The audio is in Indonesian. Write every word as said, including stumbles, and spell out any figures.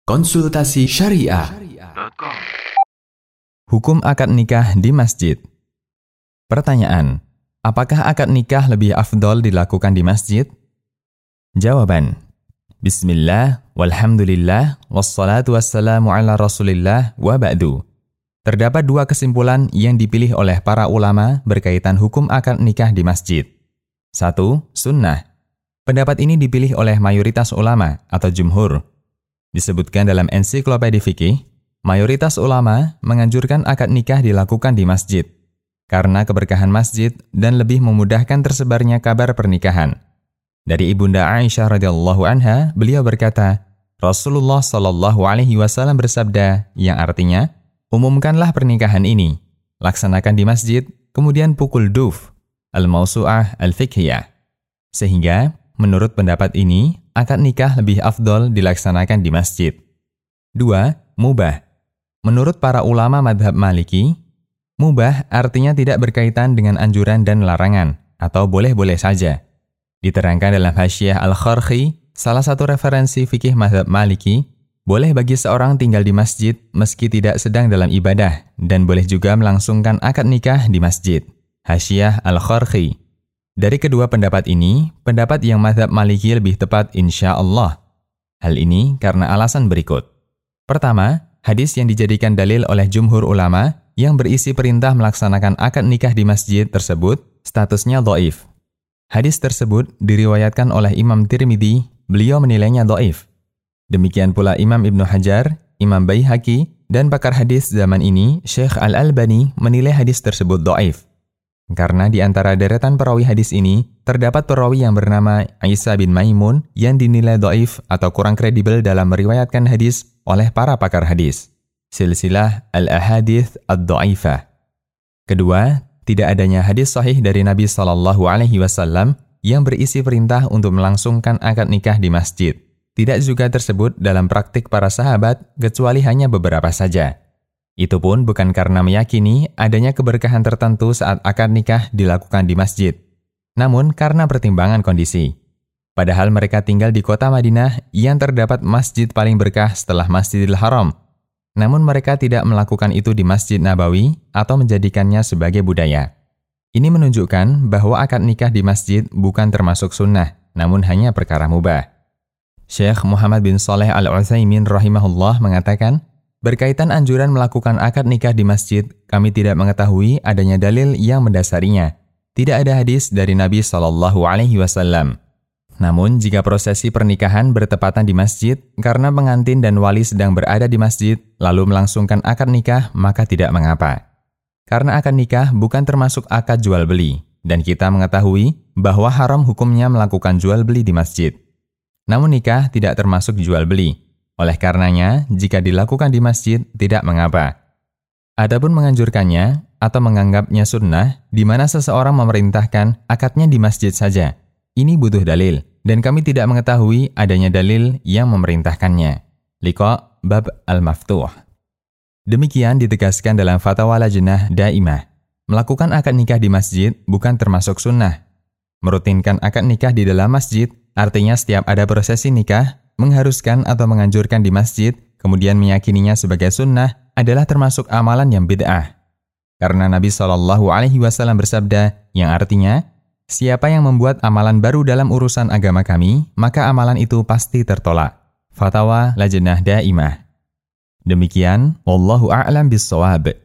Konsultasi Syariah. Hukum akad nikah di masjid. Pertanyaan, apakah akad nikah lebih afdol dilakukan di masjid? Jawaban, Bismillah, walhamdulillah, wassalatu wassalamu ala rasulillah, wa ba'du. Terdapat dua kesimpulan yang dipilih oleh para ulama berkaitan hukum akad nikah di masjid. Satu, sunnah. Pendapat ini dipilih oleh mayoritas ulama atau jumhur. Disebutkan dalam ensiklopedia fikih, mayoritas ulama menganjurkan akad nikah dilakukan di masjid karena keberkahan masjid dan lebih memudahkan tersebarnya kabar pernikahan. Dari Ibunda Aisyah radhiyallahu anha, beliau berkata, Rasulullah shallallahu alaihi wasallam bersabda, yang artinya, umumkanlah pernikahan ini, laksanakan di masjid, kemudian pukul duf, al-mausu'ah al-fiqhiyah. Sehingga, menurut pendapat ini, akad nikah lebih afdol dilaksanakan di masjid. Dua, mubah. Menurut para ulama madhab Maliki, mubah artinya tidak berkaitan dengan anjuran dan larangan, atau boleh-boleh saja. Diterangkan dalam Hasyiah Al-Kharhi, salah satu referensi fikih madhab Maliki, boleh bagi seorang tinggal di masjid meski tidak sedang dalam ibadah, dan boleh juga melangsungkan akad nikah di masjid. Hasyiah Al-Kharhi. Dari kedua pendapat ini, pendapat yang mazhab Maliki lebih tepat insya Allah. Hal ini karena alasan berikut. Pertama, hadis yang dijadikan dalil oleh jumhur ulama yang berisi perintah melaksanakan akad nikah di masjid tersebut, statusnya dhaif. Hadis tersebut diriwayatkan oleh Imam Tirmidzi, beliau menilainya dhaif. Demikian pula Imam Ibnu Hajar, Imam Baihaqi, dan pakar hadis zaman ini, Syekh Al-Albani menilai hadis tersebut dhaif. Karena di antara deretan perawi hadis ini, terdapat perawi yang bernama Isa bin Maimun yang dinilai dhaif atau kurang kredibel dalam meriwayatkan hadis oleh para pakar hadis. Silsilah Al-Ahadits Ad-Dhaifah. Kedua, tidak adanya hadis sahih dari Nabi shallallahu alaihi wasallam yang berisi perintah untuk melangsungkan akad nikah di masjid. Tidak juga tersebut dalam praktik para sahabat, kecuali hanya beberapa saja. Itu pun bukan karena meyakini adanya keberkahan tertentu saat akad nikah dilakukan di masjid, namun karena pertimbangan kondisi. Padahal mereka tinggal di kota Madinah yang terdapat masjid paling berkah setelah Masjidil Haram. Namun mereka tidak melakukan itu di Masjid Nabawi atau menjadikannya sebagai budaya. Ini menunjukkan bahwa akad nikah di masjid bukan termasuk sunnah, namun hanya perkara mubah. Syekh Muhammad bin Shalih Al-Utsaimin rahimahullah mengatakan, berkaitan anjuran melakukan akad nikah di masjid, kami tidak mengetahui adanya dalil yang mendasarinya. Tidak ada hadis dari Nabi shallallahu alaihi wasallam. Namun, jika prosesi pernikahan bertepatan di masjid, karena pengantin dan wali sedang berada di masjid, lalu melangsungkan akad nikah, maka tidak mengapa. Karena akad nikah bukan termasuk akad jual beli, dan kita mengetahui bahwa haram hukumnya melakukan jual beli di masjid. Namun nikah tidak termasuk jual beli. Oleh karenanya, jika dilakukan di masjid, tidak mengapa. Adapun menganjurkannya atau menganggapnya sunnah, di mana seseorang memerintahkan akadnya di masjid saja. Ini butuh dalil, dan kami tidak mengetahui adanya dalil yang memerintahkannya. Liqa Bab Al-Maftuh. Demikian ditegaskan dalam Fatwa Lajnah Daimah. Melakukan akad nikah di masjid bukan termasuk sunnah. Merutinkan akad nikah di dalam masjid, artinya setiap ada prosesi nikah, mengharuskan atau menganjurkan di masjid, kemudian meyakininya sebagai sunnah, adalah termasuk amalan yang bid'ah. Karena Nabi shallallahu alaihi wasallam bersabda, yang artinya, siapa yang membuat amalan baru dalam urusan agama kami, maka amalan itu pasti tertolak. Fatwa Lajnah Daimah. Demikian, wallahu a'lam bissawab.